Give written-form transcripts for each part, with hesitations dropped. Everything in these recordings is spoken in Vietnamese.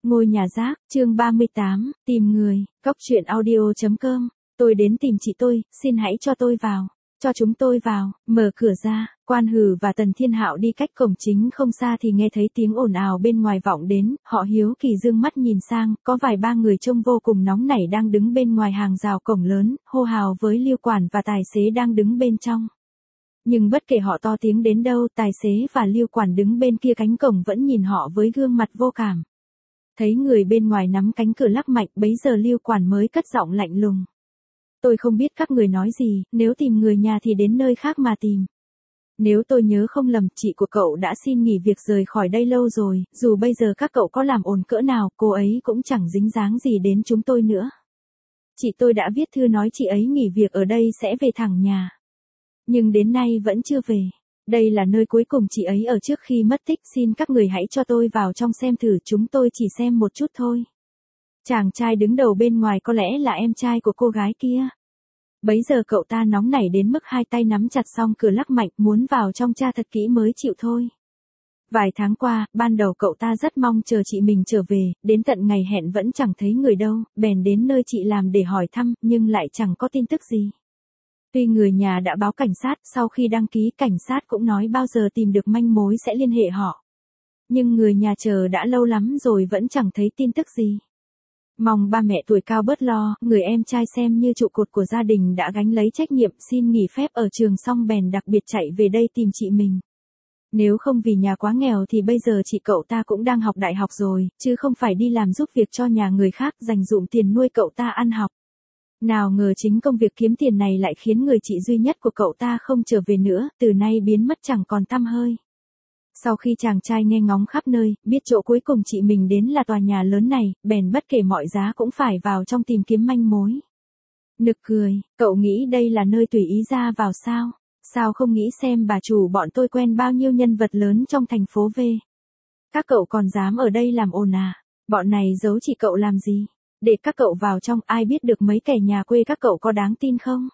Ngôi nhà rác, chương 38, tìm người, Cóc truyện audio.com. Tôi đến tìm chị tôi, xin hãy cho tôi vào. Cho chúng tôi vào, mở cửa ra, Quan Hử và Tần Thiên Hạo đi cách cổng chính không xa thì nghe thấy tiếng ồn ào bên ngoài vọng đến, họ hiếu kỳ dương mắt nhìn sang, có vài ba người trông vô cùng nóng nảy đang đứng bên ngoài hàng rào cổng lớn, hô hào với Lưu Quản và tài xế đang đứng bên trong. Nhưng bất kể họ to tiếng đến đâu, tài xế và Lưu Quản đứng bên kia cánh cổng vẫn nhìn họ với gương mặt vô cảm. Thấy người bên ngoài nắm cánh cửa lắc mạnh, bấy giờ Lưu Quản mới cất giọng lạnh lùng. Tôi không biết các người nói gì, nếu tìm người nhà thì đến nơi khác mà tìm. Nếu tôi nhớ không lầm, chị của cậu đã xin nghỉ việc rời khỏi đây lâu rồi, dù bây giờ các cậu có làm ồn cỡ nào, cô ấy cũng chẳng dính dáng gì đến chúng tôi nữa. Chị tôi đã viết thư nói chị ấy nghỉ việc ở đây sẽ về thẳng nhà. Nhưng đến nay vẫn chưa về. Đây là nơi cuối cùng chị ấy ở trước khi mất tích, xin các người hãy cho tôi vào trong xem thử, chúng tôi chỉ xem một chút thôi. Chàng trai đứng đầu bên ngoài có lẽ là em trai của cô gái kia. Bấy giờ cậu ta nóng nảy đến mức hai tay nắm chặt song cửa lắc mạnh, muốn vào trong tra thật kỹ mới chịu thôi. Vài tháng qua, ban đầu cậu ta rất mong chờ chị mình trở về, đến tận ngày hẹn vẫn chẳng thấy người đâu, bèn đến nơi chị làm để hỏi thăm, nhưng lại chẳng có tin tức gì. Tuy người nhà đã báo cảnh sát, sau khi đăng ký cảnh sát cũng nói bao giờ tìm được manh mối sẽ liên hệ họ. Nhưng người nhà chờ đã lâu lắm rồi vẫn chẳng thấy tin tức gì. Mong ba mẹ tuổi cao bớt lo, người em trai xem như trụ cột của gia đình đã gánh lấy trách nhiệm, xin nghỉ phép ở trường xong bèn đặc biệt chạy về đây tìm chị mình. Nếu không vì nhà quá nghèo thì bây giờ chị cậu ta cũng đang học đại học rồi, chứ không phải đi làm giúp việc cho nhà người khác dành dụm tiền nuôi cậu ta ăn học. Nào ngờ chính công việc kiếm tiền này lại khiến người chị duy nhất của cậu ta không trở về nữa, từ nay biến mất chẳng còn tăm hơi. Sau khi chàng trai nghe ngóng khắp nơi, biết chỗ cuối cùng chị mình đến là tòa nhà lớn này, bèn bất kể mọi giá cũng phải vào trong tìm kiếm manh mối. Nực cười, cậu nghĩ đây là nơi tùy ý ra vào sao? Sao không nghĩ xem bà chủ bọn tôi quen bao nhiêu nhân vật lớn trong thành phố V? Các cậu còn dám ở đây làm ồn à? Bọn này giấu chị cậu làm gì? Để các cậu vào trong, ai biết được mấy kẻ nhà quê các cậu có đáng tin không?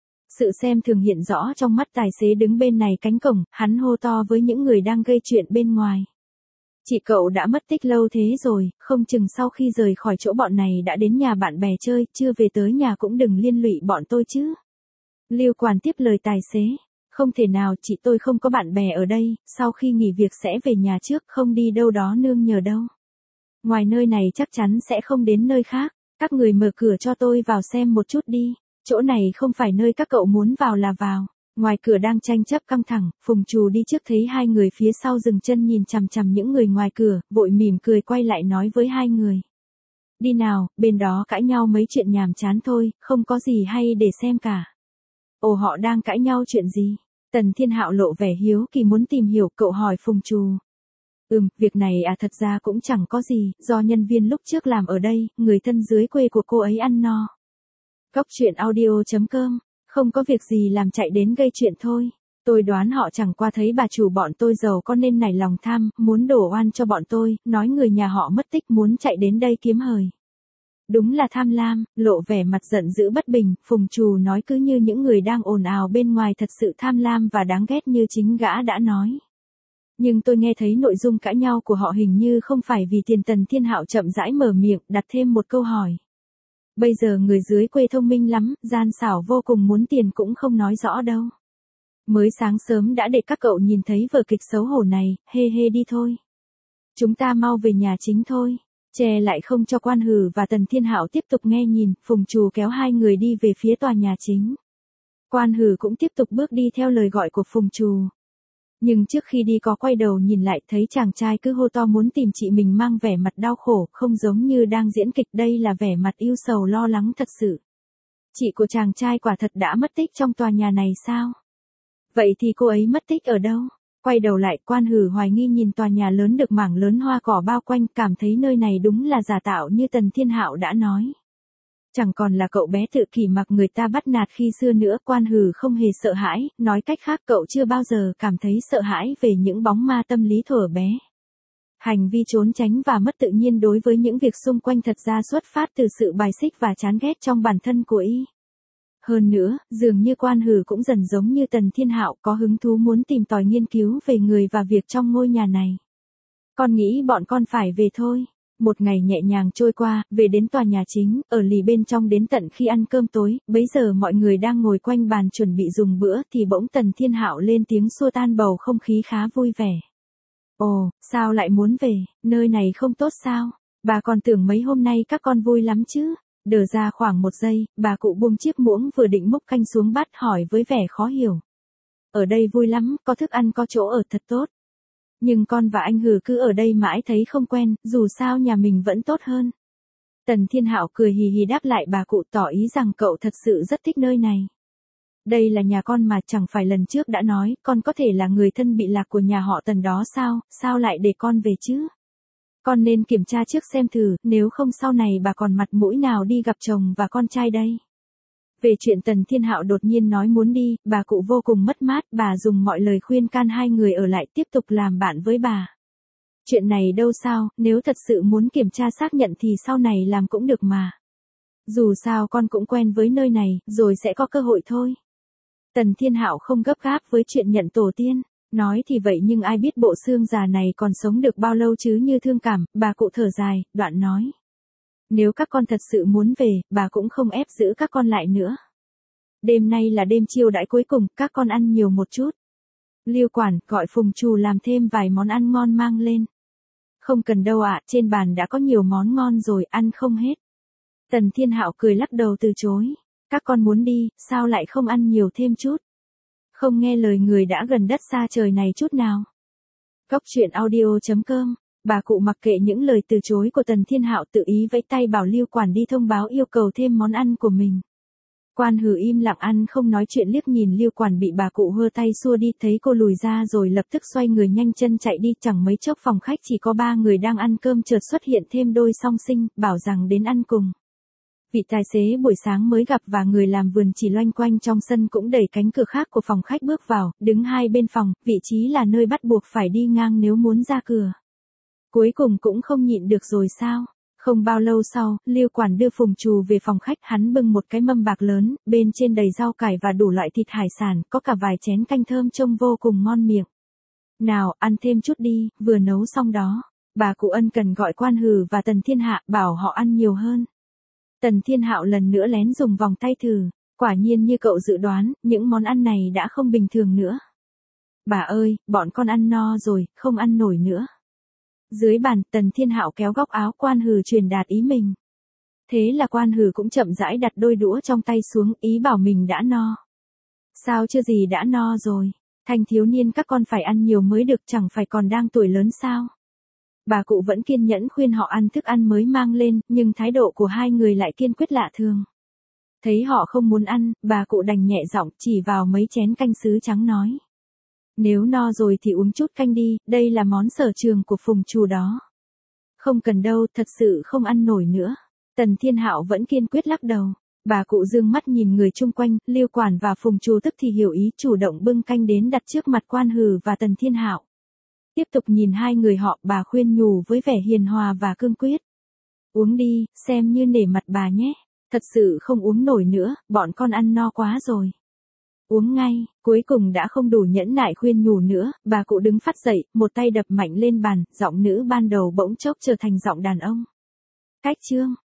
Sự xem thường hiện rõ trong mắt tài xế đứng bên này cánh cổng, hắn hô to với những người đang gây chuyện bên ngoài. Chị cậu đã mất tích lâu thế rồi, không chừng sau khi rời khỏi chỗ bọn này đã đến nhà bạn bè chơi, chưa về tới nhà cũng đừng liên lụy bọn tôi chứ. Lưu Quản tiếp lời tài xế. Không thể nào, chị tôi không có bạn bè ở đây, sau khi nghỉ việc sẽ về nhà trước, không đi đâu đó nương nhờ đâu. Ngoài nơi này chắc chắn sẽ không đến nơi khác, các người mở cửa cho tôi vào xem một chút đi. Chỗ này không phải nơi các cậu muốn vào là vào. Ngoài cửa đang tranh chấp căng thẳng, Phùng Trù đi trước thấy hai người phía sau dừng chân nhìn chằm chằm những người ngoài cửa, vội mỉm cười quay lại nói với hai người. Đi nào, bên đó cãi nhau mấy chuyện nhàm chán thôi, không có gì hay để xem cả. Ồ, họ đang cãi nhau chuyện gì? Tần Thiên Hạo lộ vẻ hiếu kỳ muốn tìm hiểu, cậu hỏi Phùng Trù. Việc này thật ra cũng chẳng có gì, do nhân viên lúc trước làm ở đây, người thân dưới quê của cô ấy ăn no. Cóc truyện audio.com, không có việc gì làm chạy đến gây chuyện thôi. Tôi đoán họ chẳng qua thấy bà chủ bọn tôi giàu có nên nảy lòng tham, muốn đổ oan cho bọn tôi, nói người nhà họ mất tích muốn chạy đến đây kiếm hời. Đúng là tham lam, lộ vẻ mặt giận dữ bất bình, Phùng Trù nói cứ như những người đang ồn ào bên ngoài thật sự tham lam và đáng ghét như chính gã đã nói. Nhưng tôi nghe thấy nội dung cãi nhau của họ hình như không phải vì tiền. Tần Thiên Hạo chậm rãi mở miệng, đặt thêm một câu hỏi. Bây giờ người dưới quê thông minh lắm, gian xảo vô cùng, muốn tiền cũng không nói rõ đâu. Mới sáng sớm đã để các cậu nhìn thấy vở kịch xấu hổ này, hê hê đi thôi. Chúng ta mau về nhà chính thôi. Che lại không cho Quan Hử và Tần Thiên Hạo tiếp tục nghe nhìn, Phùng Trù kéo hai người đi về phía tòa nhà chính. Quan Hử cũng tiếp tục bước đi theo lời gọi của Phùng Trù. Nhưng trước khi đi có quay đầu nhìn lại thấy chàng trai cứ hô to muốn tìm chị mình mang vẻ mặt đau khổ, không giống như đang diễn kịch, đây là vẻ mặt ưu sầu lo lắng thật sự. Chị của chàng trai quả thật đã mất tích trong tòa nhà này sao? Vậy thì cô ấy mất tích ở đâu? Quay đầu lại, Quan Hử hoài nghi nhìn tòa nhà lớn được mảng lớn hoa cỏ bao quanh, cảm thấy nơi này đúng là giả tạo như Tần Thiên Hạo đã nói. Chẳng còn là cậu bé tự kỷ mặc người ta bắt nạt khi xưa nữa. Quan Hử không hề sợ hãi, nói cách khác cậu chưa bao giờ cảm thấy sợ hãi về những bóng ma tâm lý thuở bé. Hành vi trốn tránh và mất tự nhiên đối với những việc xung quanh thật ra xuất phát từ sự bài xích và chán ghét trong bản thân của y. Hơn nữa, dường như Quan Hử cũng dần giống như Tần Thiên Hạo, có hứng thú muốn tìm tòi nghiên cứu về người và việc trong ngôi nhà này. Con nghĩ bọn con phải về thôi. Một ngày nhẹ nhàng trôi qua, về đến tòa nhà chính, ở lì bên trong đến tận khi ăn cơm tối, bấy giờ mọi người đang ngồi quanh bàn chuẩn bị dùng bữa thì bỗng Tần Thiên Hạo lên tiếng xua tan bầu không khí khá vui vẻ. Ồ, sao lại muốn về, nơi này không tốt sao? Bà còn tưởng mấy hôm nay các con vui lắm chứ. Đờ ra khoảng 1 giây, bà cụ buông chiếc muỗng vừa định múc canh xuống bát hỏi với vẻ khó hiểu. Ở đây vui lắm, có thức ăn có chỗ ở thật tốt. Nhưng con và anh Hừ cứ ở đây mãi thấy không quen, dù sao nhà mình vẫn tốt hơn. Tần Thiên Hạo cười hì hì đáp lại bà cụ tỏ ý rằng cậu thật sự rất thích nơi này. Đây là nhà con mà, chẳng phải lần trước đã nói, con có thể là người thân bị lạc của nhà họ Tần đó sao, sao lại để con về chứ? Con nên kiểm tra trước xem thử, nếu không sau này bà còn mặt mũi nào đi gặp chồng và con trai đây. Về chuyện Tần Thiên Hạo đột nhiên nói muốn đi, bà cụ vô cùng mất mát, bà dùng mọi lời khuyên can hai người ở lại tiếp tục làm bạn với bà. Chuyện này đâu sao, nếu thật sự muốn kiểm tra xác nhận thì sau này làm cũng được mà. Dù sao con cũng quen với nơi này, rồi sẽ có cơ hội thôi. Tần Thiên Hạo không gấp gáp với chuyện nhận tổ tiên. Nói thì vậy nhưng ai biết bộ xương già này còn sống được bao lâu chứ, như thương cảm, bà cụ thở dài, đoạn nói. Nếu các con thật sự muốn về, bà cũng không ép giữ các con lại nữa. Đêm nay là đêm chiêu đãi cuối cùng, các con ăn nhiều một chút. Liêu quản gọi Phùng Trù làm thêm vài món ăn ngon mang lên. Không cần đâu ạ, trên bàn đã có nhiều món ngon rồi, ăn không hết. Tần Thiên Hạo cười lắc đầu từ chối. Các con muốn đi, sao lại không ăn nhiều thêm chút? Không nghe lời người đã gần đất xa trời này chút nào. Cóc truyện audio.com. Bà cụ mặc kệ những lời từ chối của Tần Thiên Hạo, tự ý vẫy tay bảo Liêu quản đi thông báo yêu cầu thêm món ăn của mình. Quan Hừ im lặng ăn không nói chuyện, liếc nhìn Liêu quản bị bà cụ hơ tay xua đi, thấy cô lùi ra rồi lập tức xoay người nhanh chân chạy đi. Chẳng mấy chốc phòng khách chỉ có 3 người đang ăn cơm chợt xuất hiện thêm đôi song sinh, bảo rằng đến ăn cùng. Vị tài xế buổi sáng mới gặp và người làm vườn chỉ loanh quanh trong sân cũng đẩy cánh cửa khác của phòng khách bước vào, đứng hai bên phòng, vị trí là nơi bắt buộc phải đi ngang nếu muốn ra cửa. Cuối cùng cũng không nhịn được rồi sao? Không bao lâu sau, Liêu quản đưa Phùng Trù về phòng khách, hắn bưng một cái mâm bạc lớn, bên trên đầy rau cải và đủ loại thịt hải sản, có cả vài chén canh thơm trông vô cùng ngon miệng. Nào, ăn thêm chút đi, vừa nấu xong đó. Bà cụ ân cần gọi Quan Hừ và Tần Thiên Hạ, bảo họ ăn nhiều hơn. Tần Thiên Hạo lần nữa lén dùng vòng tay thử, quả nhiên như cậu dự đoán, những món ăn này đã không bình thường nữa. Bà ơi, bọn con ăn no rồi, không ăn nổi nữa. Dưới bàn, Tần Thiên Hạo kéo góc áo Quan Hừ truyền đạt ý mình. Thế là Quan Hừ cũng chậm rãi đặt đôi đũa trong tay xuống, ý bảo mình đã no. Sao chưa gì đã no rồi, thanh thiếu niên các con phải ăn nhiều mới được, chẳng phải còn đang tuổi lớn sao? Bà cụ vẫn kiên nhẫn khuyên họ ăn thức ăn mới mang lên, nhưng thái độ của hai người lại kiên quyết lạ thường. Thấy họ không muốn ăn, bà cụ đành nhẹ giọng chỉ vào mấy chén canh sứ trắng nói. Nếu no rồi thì uống chút canh đi, đây là món sở trường của Phùng Trù đó. Không cần đâu, thật sự không ăn nổi nữa. Tần Thiên Hạo vẫn kiên quyết lắc đầu. Bà cụ dương mắt nhìn người chung quanh, Liêu quản và Phùng Trù tức thì hiểu ý, chủ động bưng canh đến đặt trước mặt Quan Hừ và Tần Thiên Hạo. Tiếp tục nhìn hai người họ, bà khuyên nhủ với vẻ hiền hòa và cương quyết. Uống đi, xem như nể mặt bà nhé. Thật sự không uống nổi nữa, bọn con ăn no quá rồi. Uống ngay, cuối cùng đã không đủ nhẫn nại khuyên nhủ nữa, bà cụ đứng phắt dậy, một tay đập mạnh lên bàn, giọng nữ ban đầu bỗng chốc trở thành giọng đàn ông. Cách chương.